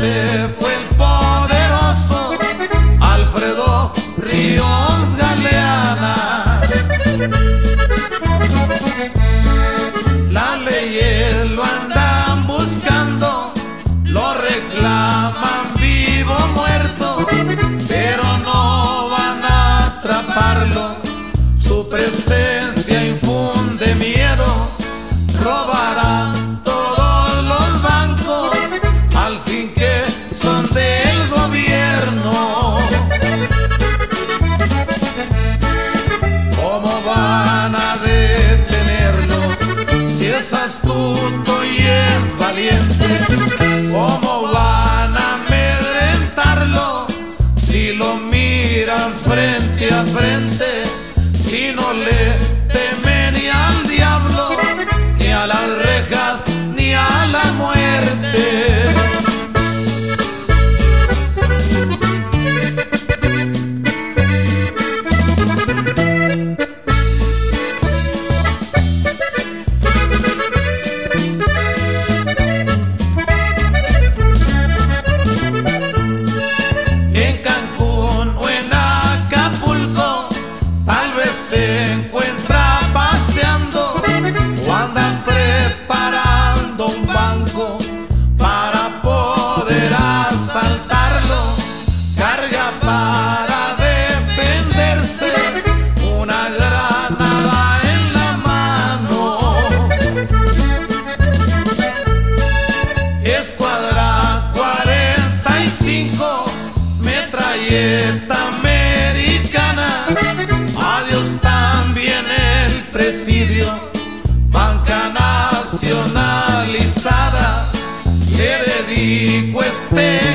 se fue el poderoso Alfredo Ríos Galeana. Las leyes lo andan buscando, lo reclaman vivo o muerto, pero no van a atraparlo. Su presencia infunde miedo, robará todos los bancos, al fin que son del gobierno. ¿Cómo van a detenerlo si es astuto y es valiente? ¿Cómo van a amedrentarlo si lo miran frente a frente? Si no le temen ni al diablo, ni a las rejas, ni a la muerte. En Cancún o en Acapulco tal vez se encuentra paseando, o andan preparando un banco para poder asaltarlo. Carga para defenderse una granada en la mano. Escuadra 45, metralleta americana. Adiós también el presidio, banca nacionalizada. Le dedico este